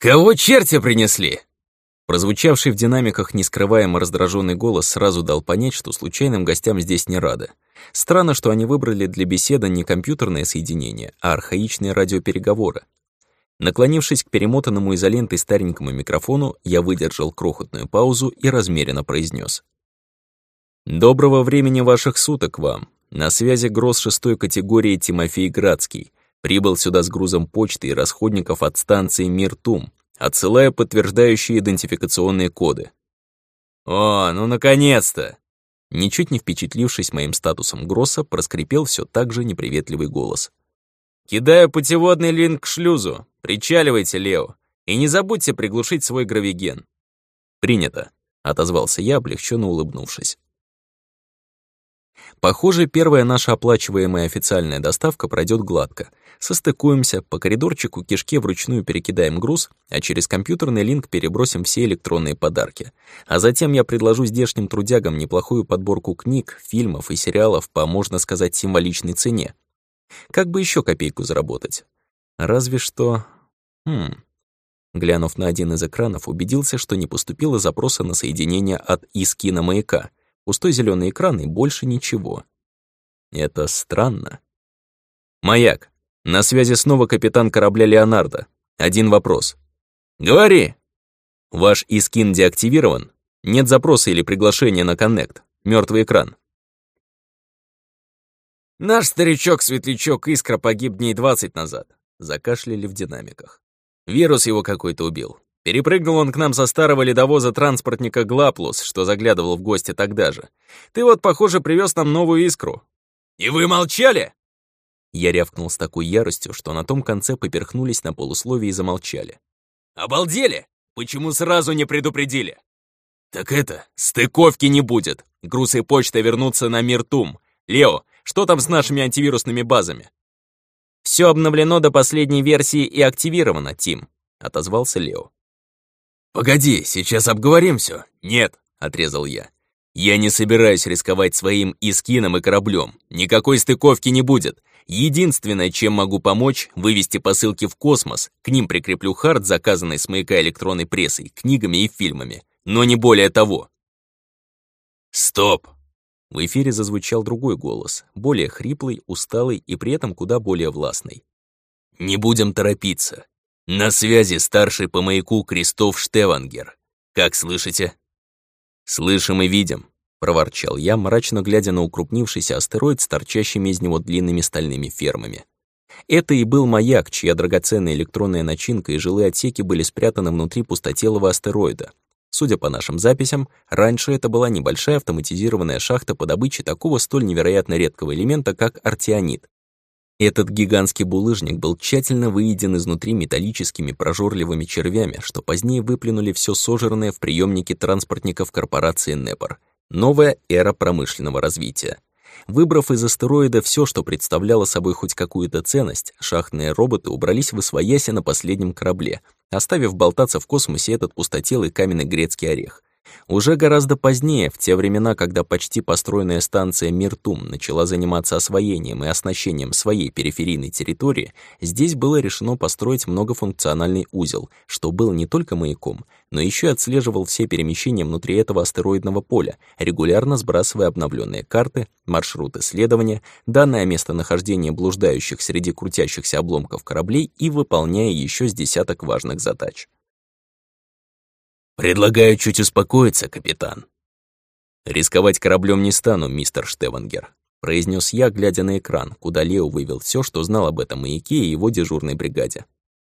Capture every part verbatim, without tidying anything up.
«Кого черти принесли?» Прозвучавший в динамиках нескрываемо раздраженный голос сразу дал понять, что случайным гостям здесь не рады. Странно, что они выбрали для беседы не компьютерное соединение, а архаичные радиопереговоры. Наклонившись к перемотанному изолентой старенькому микрофону, я выдержал крохотную паузу и размеренно произнес: «Доброго времени ваших суток вам. На связи ГРОС шестой категории Тимофей Градский. Прибыл сюда с грузом почты и расходников от станции Миртум, отсылая подтверждающие идентификационные коды». «О, ну наконец-то!» Ничуть не впечатлившись моим статусом Гросса, проскрипел все так же неприветливый голос. «Кидаю путеводный линк к шлюзу. Причаливайте, Лео. И не забудьте приглушить свой гравиген». «Принято», — отозвался я, облегченно улыбнувшись. Похоже, первая наша оплачиваемая официальная доставка пройдет гладко. Состыкуемся, по коридорчику кишке вручную перекидаем груз, а через компьютерный линк перебросим все электронные подарки. А затем я предложу здешним трудягам неплохую подборку книг, фильмов и сериалов по, можно сказать, символичной цене. Как бы еще копейку заработать? Разве что... Хм... Глянув на один из экранов, убедился, что не поступило запроса на соединение от Искина маяка. Пустой зеленый экран и больше ничего. Это странно. «Маяк, на связи снова капитан корабля Леонардо. Один вопрос». «Говори». «Ваш Искин деактивирован? Нет запроса или приглашения на коннект? Мертвый экран». «Наш старичок-светлячок Искра погиб дней двадцать назад», — закашляли в динамиках. «Вирус его какой-то убил. Перепрыгнул он к нам со старого ледовоза транспортника Глаплус, что заглядывал в гости тогда же. Ты вот, похоже, привез нам новую Искру». «И вы молчали?» Я рявкнул с такой яростью, что на том конце поперхнулись на полусловие и замолчали. «Обалдели? Почему сразу не предупредили?» «Так это, стыковки не будет. Груз и почта вернутся на Миртум. Лео, что там с нашими антивирусными базами?» «Все обновлено до последней версии и активировано, Тим», — отозвался Лео. «Погоди, сейчас обговорим все. «Нет», — отрезал я. «Я не собираюсь рисковать своим Искином и кораблем. Никакой стыковки не будет. Единственное, чем могу помочь, вывести посылки в космос. К ним прикреплю хард, заказанный с маяка электронной прессой, книгами и фильмами. Но не более того». «Стоп!» В эфире зазвучал другой голос, более хриплый, усталый и при этом куда более властный. «Не будем торопиться. На связи старший по маяку Кристоф Штевангер. Как слышите?» «Слышим и видим», — проворчал я, мрачно глядя на укрупнившийся астероид с торчащими из него длинными стальными фермами. Это и был маяк, чья драгоценная электронная начинка и жилые отсеки были спрятаны внутри пустотелого астероида. Судя по нашим записям, раньше это была небольшая автоматизированная шахта по добыче такого столь невероятно редкого элемента, как артионит. Этот гигантский булыжник был тщательно выеден изнутри металлическими прожорливыми червями, что позднее выплюнули все сожранное в приемнике транспортников корпорации Непор. Новая эра промышленного развития. Выбрав из астероида все, что представляло собой хоть какую-то ценность, шахтные роботы убрались в освояси на последнем корабле, оставив болтаться в космосе этот пустотелый каменный грецкий орех. Уже гораздо позднее, в те времена, когда почти построенная станция Миртум начала заниматься освоением и оснащением своей периферийной территории, здесь было решено построить многофункциональный узел, что был не только маяком, но еще и отслеживал все перемещения внутри этого астероидного поля, регулярно сбрасывая обновленные карты, маршрут исследования, данные о местонахождении блуждающих среди крутящихся обломков кораблей и выполняя еще с десяток важных задач. «Предлагаю чуть успокоиться, капитан». «Рисковать кораблем не стану, мистер Штевангер», — произнес я, глядя на экран, куда Лео вывел все, что знал об этом маяке и его дежурной бригаде.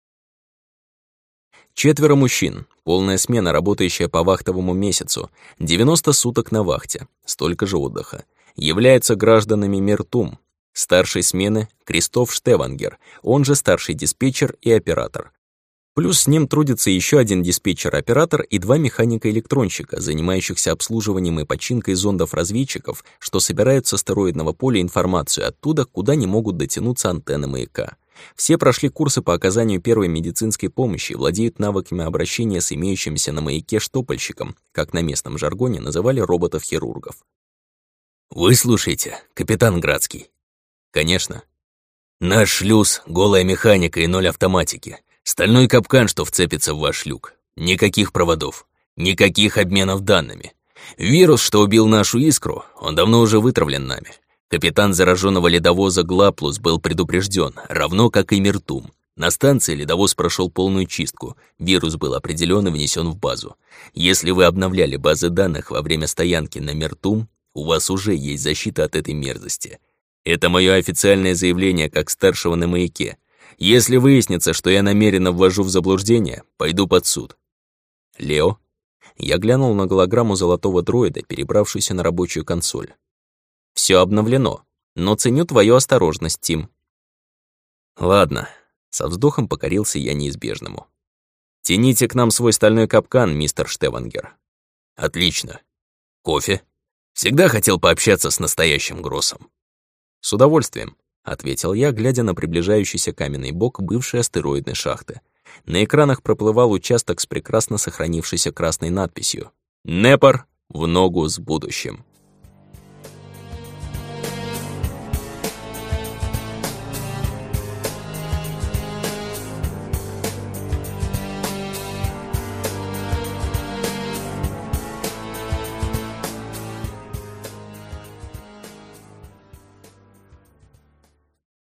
Четверо мужчин, полная смена, работающая по вахтовому месяцу, девяносто суток на вахте, столько же отдыха, являются гражданами Миртум. Старшей смены — Кристоф Штевангер, он же старший диспетчер и оператор. Плюс с ним трудится еще один диспетчер-оператор и два механика-электронщика, занимающихся обслуживанием и починкой зондов-разведчиков, что собирают с астероидного поля информацию оттуда, куда не могут дотянуться антенны маяка. Все прошли курсы по оказанию первой медицинской помощи и владеют навыками обращения с имеющимся на маяке штопольщиком, как на местном жаргоне называли роботов-хирургов. «Вы слушаете, капитан Градский?» «Конечно». «Наш шлюз — голая механика и ноль автоматики. Стальной капкан, что вцепится в ваш люк. Никаких проводов. Никаких обменов данными. Вирус, что убил нашу искру, он давно уже вытравлен нами. Капитан зараженного ледовоза Глаплус был предупрежден, равно как и Миртум. На станции ледовоз прошел полную чистку, вирус был определен и внесен в базу. Если вы обновляли базы данных во время стоянки на Миртум, у вас уже есть защита от этой мерзости. Это мое официальное заявление как старшего на маяке. Если выяснится, что я намеренно ввожу в заблуждение, пойду под суд. Лео? Я глянул на голограмму золотого дроида, перебравшуюся на рабочую консоль. Все обновлено, но ценю твою осторожность, Тим. Ладно, со вздохом покорился я неизбежному. Тяните к нам свой стальной капкан, мистер Штевангер. Отлично. Кофе? Всегда хотел пообщаться с настоящим Гроссом. С удовольствием, ответил я, глядя на приближающийся каменный бок бывшей астероидной шахты. На экранах проплывал участок с прекрасно сохранившейся красной надписью «Непар в ногу с будущим».